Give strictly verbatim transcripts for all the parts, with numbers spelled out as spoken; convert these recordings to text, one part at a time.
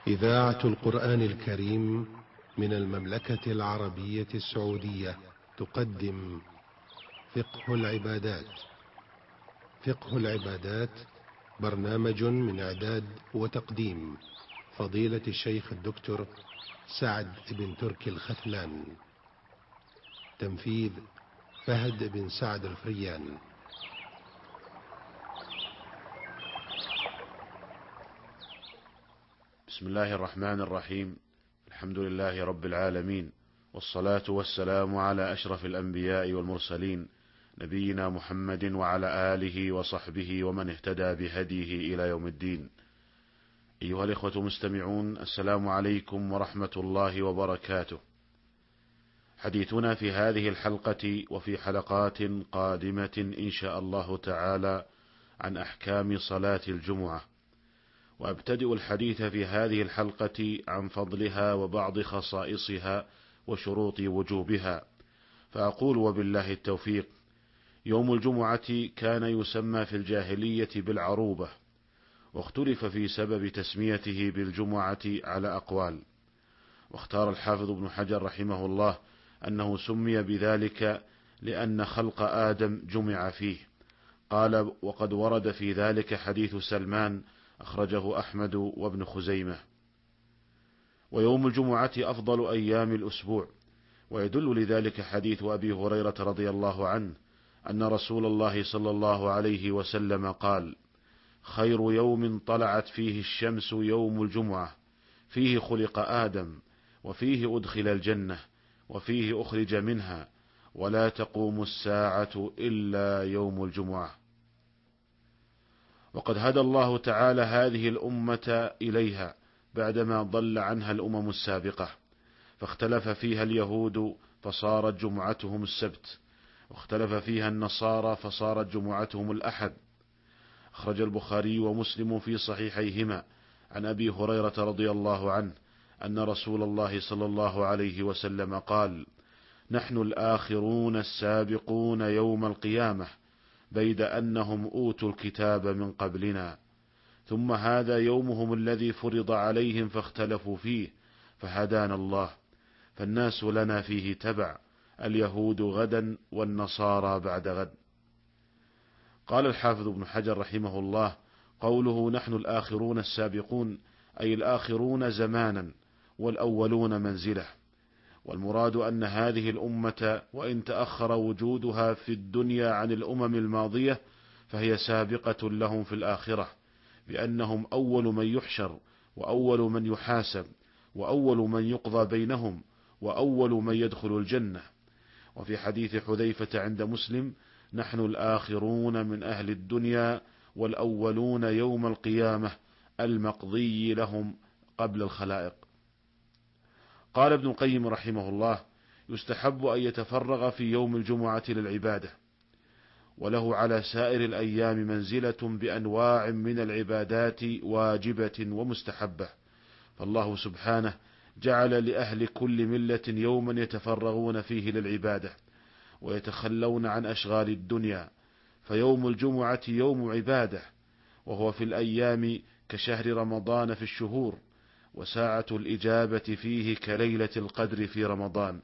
إذاعة القرآن الكريم من المملكة العربية السعودية تقدم فقه العبادات. فقه العبادات برنامج من إعداد وتقديم فضيلة الشيخ الدكتور سعد بن تركي الختلان. تنفيذ فهد بن سعد الفريان. بسم الله الرحمن الرحيم. الحمد لله رب العالمين، والصلاة والسلام على أشرف الأنبياء والمرسلين، نبينا محمد وعلى آله وصحبه ومن اهتدى بهديه إلى يوم الدين. أيها الإخوة المستمعون، السلام عليكم ورحمة الله وبركاته. حديثنا في هذه الحلقة وفي حلقات قادمة إن شاء الله تعالى عن أحكام صلاة الجمعة، وأبتدئ الحديث في هذه الحلقة عن فضلها وبعض خصائصها وشروط وجوبها، فأقول وبالله التوفيق: يوم الجمعة كان يسمى في الجاهلية بالعروبة، واختلف في سبب تسميته بالجمعة على أقوال، واختار الحافظ ابن حجر رحمه الله أنه سمي بذلك لأن خلق آدم جمع فيه. قال: وقد ورد في ذلك حديث سلمان أخرجه أحمد وابن خزيمة. ويوم الجمعة أفضل أيام الأسبوع، ويدل لذلك حديث أبي هريرة رضي الله عنه أن رسول الله صلى الله عليه وسلم قال: خير يوم طلعت فيه الشمس يوم الجمعة، فيه خلق آدم، وفيه أدخل الجنة، وفيه أخرج منها، ولا تقوم الساعة إلا يوم الجمعة. وقد هدى الله تعالى هذه الأمة إليها بعدما ضل عنها الأمم السابقة، فاختلف فيها اليهود فصارت جمعتهم السبت، واختلف فيها النصارى فصارت جمعتهم الأحد. أخرج البخاري ومسلم في صحيحيهما عن أبي هريرة رضي الله عنه أن رسول الله صلى الله عليه وسلم قال: نحن الآخرون السابقون يوم القيامة، بيد أنهم أوتوا الكتاب من قبلنا، ثم هذا يومهم الذي فرض عليهم فاختلفوا فيه، فهدانا الله، فالناس لنا فيه تبع، اليهود غدا والنصارى بعد غد. قال الحافظ ابن حجر رحمه الله: قوله نحن الآخرون السابقون أي الآخرون زمانا والأولون منزلة، والمراد أن هذه الأمة وإن تأخر وجودها في الدنيا عن الأمم الماضية فهي سابقة لهم في الآخرة، بأنهم أول من يحشر، وأول من يحاسب، وأول من يقضى بينهم، وأول من يدخل الجنة. وفي حديث حذيفة عند مسلم: نحن الآخرون من أهل الدنيا والأولون يوم القيامة، المقضي لهم قبل الخلائق. قال ابن القيم رحمه الله: يستحب أن يتفرغ في يوم الجمعة للعبادة، وله على سائر الأيام منزلة بأنواع من العبادات واجبة ومستحبة، فالله سبحانه جعل لأهل كل ملة يوما يتفرغون فيه للعبادة ويتخلون عن أشغال الدنيا، فيوم الجمعة يوم عبادة، وهو في الأيام كشهر رمضان في الشهور، وساعة الإجابة فيه كليلة القدر في رمضان.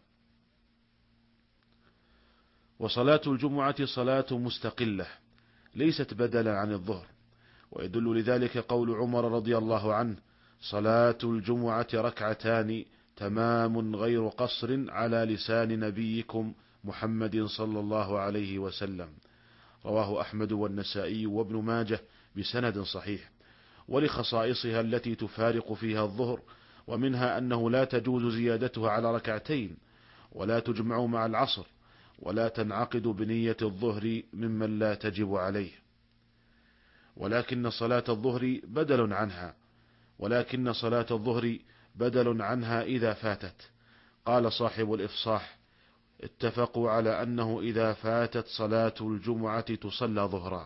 وصلاة الجمعة صلاة مستقلة ليست بدلا عن الظهر، ويدل لذلك قول عمر رضي الله عنه: صلاة الجمعة ركعتان تمام غير قصر على لسان نبيكم محمد صلى الله عليه وسلم. رواه أحمد والنسائي وابن ماجه بسند صحيح. ولخصائصها التي تفارق فيها الظهر، ومنها أنه لا تجوز زيادتها على ركعتين، ولا تجمع مع العصر، ولا تنعقد بنية الظهر ممن لا تجب عليه، ولكن صلاة الظهر بدل عنها ولكن صلاة الظهر بدل عنها إذا فاتت. قال صاحب الإفصاح: اتفقوا على أنه إذا فاتت صلاة الجمعة تصلى ظهرا.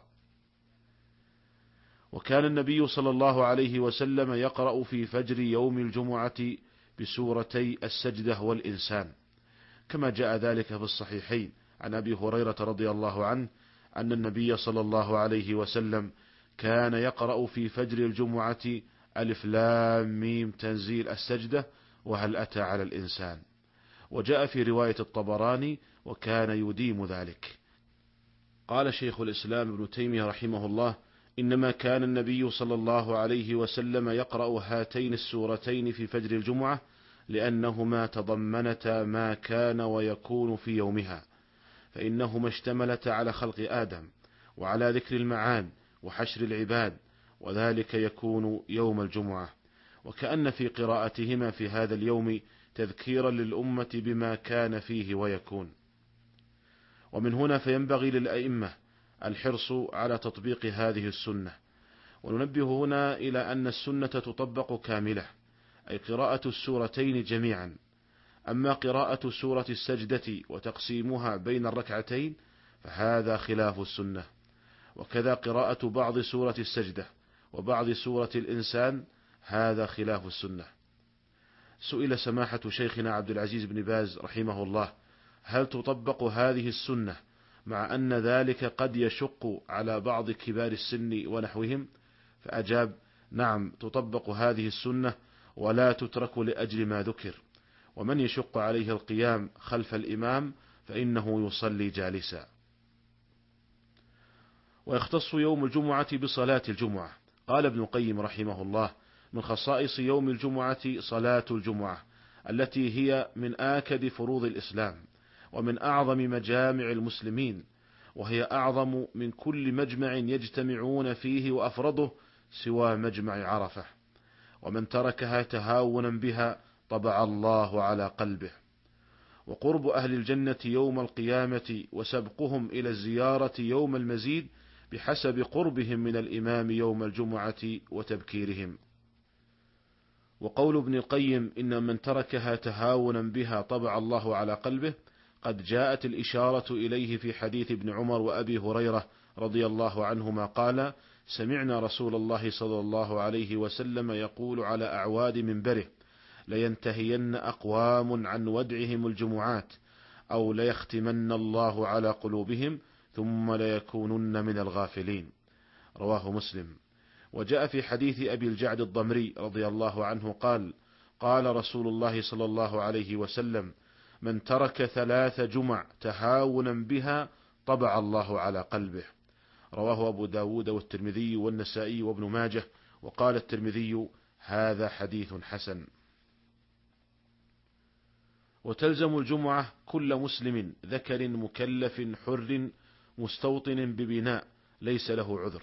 وكان النبي صلى الله عليه وسلم يقرأ في فجر يوم الجمعة بسورتي السجدة والإنسان، كما جاء ذلك في الصحيحين عن أبي هريرة رضي الله عنه أن النبي صلى الله عليه وسلم كان يقرأ في فجر الجمعة ألف لام ميم تنزيل السجدة وهل أتى على الإنسان. وجاء في رواية الطبراني وكان يديم ذلك. قال شيخ الإسلام ابن تيمية رحمه الله: إنما كان النبي صلى الله عليه وسلم يقرأ هاتين السورتين في فجر الجمعة لأنهما تضمنتا ما كان ويكون في يومها، فإنهما اشتملتا على خلق آدم وعلى ذكر المعاد وحشر العباد، وذلك يكون يوم الجمعة، وكأن في قراءتهما في هذا اليوم تذكيرا للأمة بما كان فيه ويكون. ومن هنا فينبغي للأئمة الحرص على تطبيق هذه السنة. وننبه هنا إلى أن السنة تطبق كاملة، أي قراءة السورتين جميعا. أما قراءة سورة السجدة وتقسيمها بين الركعتين فهذا خلاف السنة، وكذا قراءة بعض سورة السجدة وبعض سورة الإنسان هذا خلاف السنة. سئل سماحة شيخنا عبد العزيز بن باز رحمه الله: هل تطبق هذه السنة مع أن ذلك قد يشق على بعض كبار السن ونحوهم؟ فأجاب: نعم، تطبق هذه السنة ولا تترك لأجل ما ذكر، ومن يشق عليه القيام خلف الإمام فإنه يصلي جالسا. ويختص يوم الجمعة بصلاة الجمعة. قال ابن القيم رحمه الله: من خصائص يوم الجمعة صلاة الجمعة، التي هي من آكد فروض الإسلام ومن أعظم مجامع المسلمين، وهي أعظم من كل مجمع يجتمعون فيه وأفرضه سوى مجمع عرفة، ومن تركها تهاونا بها طبع الله على قلبه. وقرب أهل الجنة يوم القيامة وسبقهم إلى الزيارة يوم المزيد بحسب قربهم من الإمام يوم الجمعة وتبكيرهم. وقول ابن القيم إن من تركها تهاونا بها طبع الله على قلبه قد جاءت الإشارة إليه في حديث ابن عمر وأبي هريرة رضي الله عنهما قال: سمعنا رسول الله صلى الله عليه وسلم يقول على أعواد منبره: لينتهين أقوام عن ودعهم الجمعات، أو ليختمن الله على قلوبهم ثم ليكونن من الغافلين. رواه مسلم. وجاء في حديث أبي الجعد الضمري رضي الله عنه قال: قال رسول الله صلى الله عليه وسلم: من ترك ثلاث جمع تهاونا بها طبع الله على قلبه. رواه أبو داود والترمذي والنسائي وابن ماجه. وقال الترمذي: هذا حديث حسن. وتلزم الجمعة كل مسلم ذكر مكلف حر مستوطن ببناء ليس له عذر.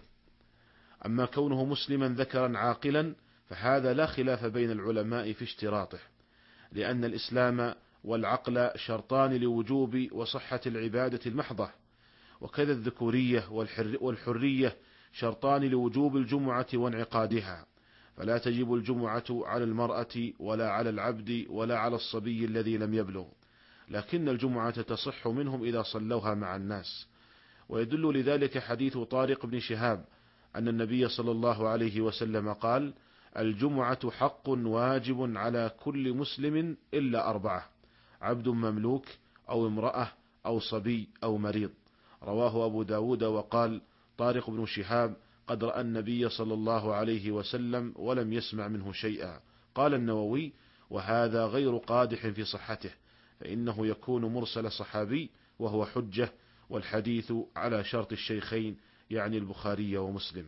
أما كونه مسلما ذكرا عاقلا فهذا لا خلاف بين العلماء في اشتراطه، لأن الإسلام والعقل شرطان لوجوب وصحة العبادة المحضة، وكذا الذكورية والحرية شرطان لوجوب الجمعة وانعقادها، فلا تجب الجمعة على المرأة ولا على العبد ولا على الصبي الذي لم يبلغ، لكن الجمعة تصح منهم إذا صلوها مع الناس. ويدل لذلك حديث طارق بن شهاب أن النبي صلى الله عليه وسلم قال: الجمعة حق واجب على كل مسلم إلا أربعة: عبد مملوك أو امرأة أو صبي أو مريض. رواه أبو داود. وقال طارق بن شهاب: قد رأى النبي صلى الله عليه وسلم ولم يسمع منه شيئا. قال النووي: وهذا غير قادح في صحته، فإنه يكون مرسل صحابي وهو حجة، والحديث على شرط الشيخين يعني البخاري ومسلم.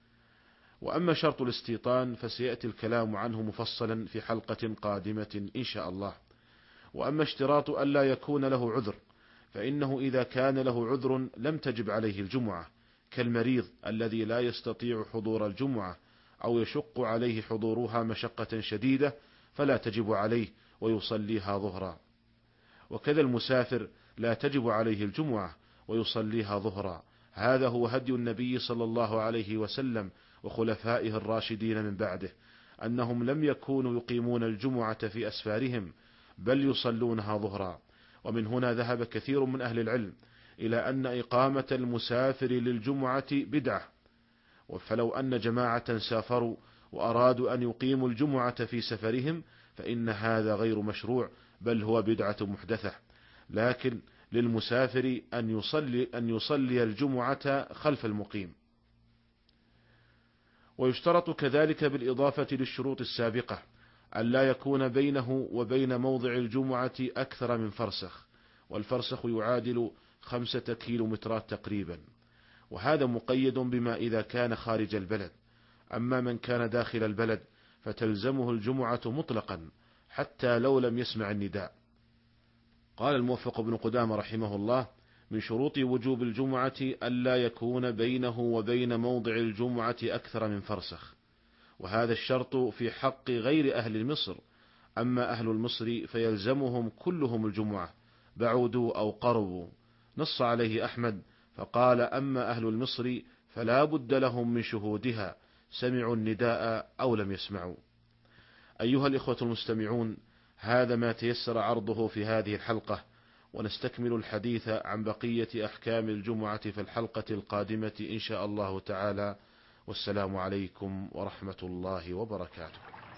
وأما شرط الاستيطان فسيأتي الكلام عنه مفصلا في حلقة قادمة إن شاء الله. وأما اشتراط ألا يكون له عذر فإنه إذا كان له عذر لم تجب عليه الجمعة، كالمريض الذي لا يستطيع حضور الجمعة أو يشق عليه حضورها مشقة شديدة فلا تجب عليه ويصليها ظهرا. وكذا المسافر لا تجب عليه الجمعة ويصليها ظهرا. هذا هو هدي النبي صلى الله عليه وسلم وخلفائه الراشدين من بعده، أنهم لم يكونوا يقيمون الجمعة في أسفارهم بل يصلونها ظهرا. ومن هنا ذهب كثير من أهل العلم إلى أن إقامة المسافر للجمعة بدعة، فلو أن جماعة سافروا وأرادوا أن يقيموا الجمعة في سفرهم فإن هذا غير مشروع بل هو بدعة محدثة، لكن للمسافر أن يصلي, أن يصلي الجمعة خلف المقيم. ويشترط كذلك بالإضافة للشروط السابقة أن لا يكون بينه وبين موضع الجمعة أكثر من فرسخ، والفرسخ يعادل خمسة كيلومترات تقريبا، وهذا مقيد بما إذا كان خارج البلد. أما من كان داخل البلد فتلزمه الجمعة مطلقا حتى لو لم يسمع النداء. قال الموفق بن قدامة رحمه الله: من شروط وجوب الجمعة ألا يكون بينه وبين موضع الجمعة أكثر من فرسخ، وهذا الشرط في حق غير أهل مصر. أما أهل المصر فيلزمهم كلهم الجمعة بعودوا أو قربوا، نص عليه أحمد فقال: أما أهل المصر فلا بد لهم من شهودها، سمعوا النداء أو لم يسمعوا. أيها الإخوة المستمعون، هذا ما تيسر عرضه في هذه الحلقة، ونستكمل الحديث عن بقية أحكام الجمعة في الحلقة القادمة إن شاء الله تعالى. والسلام عليكم ورحمة الله وبركاته.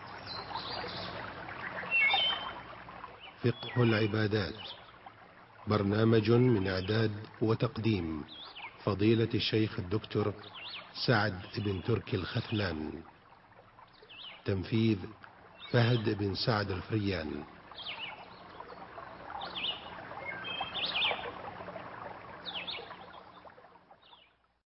فقه العبادات، برنامج من إعداد وتقديم فضيلة الشيخ الدكتور سعد بن تركي الختلان، تنفيذ فهد بن سعد الفريان.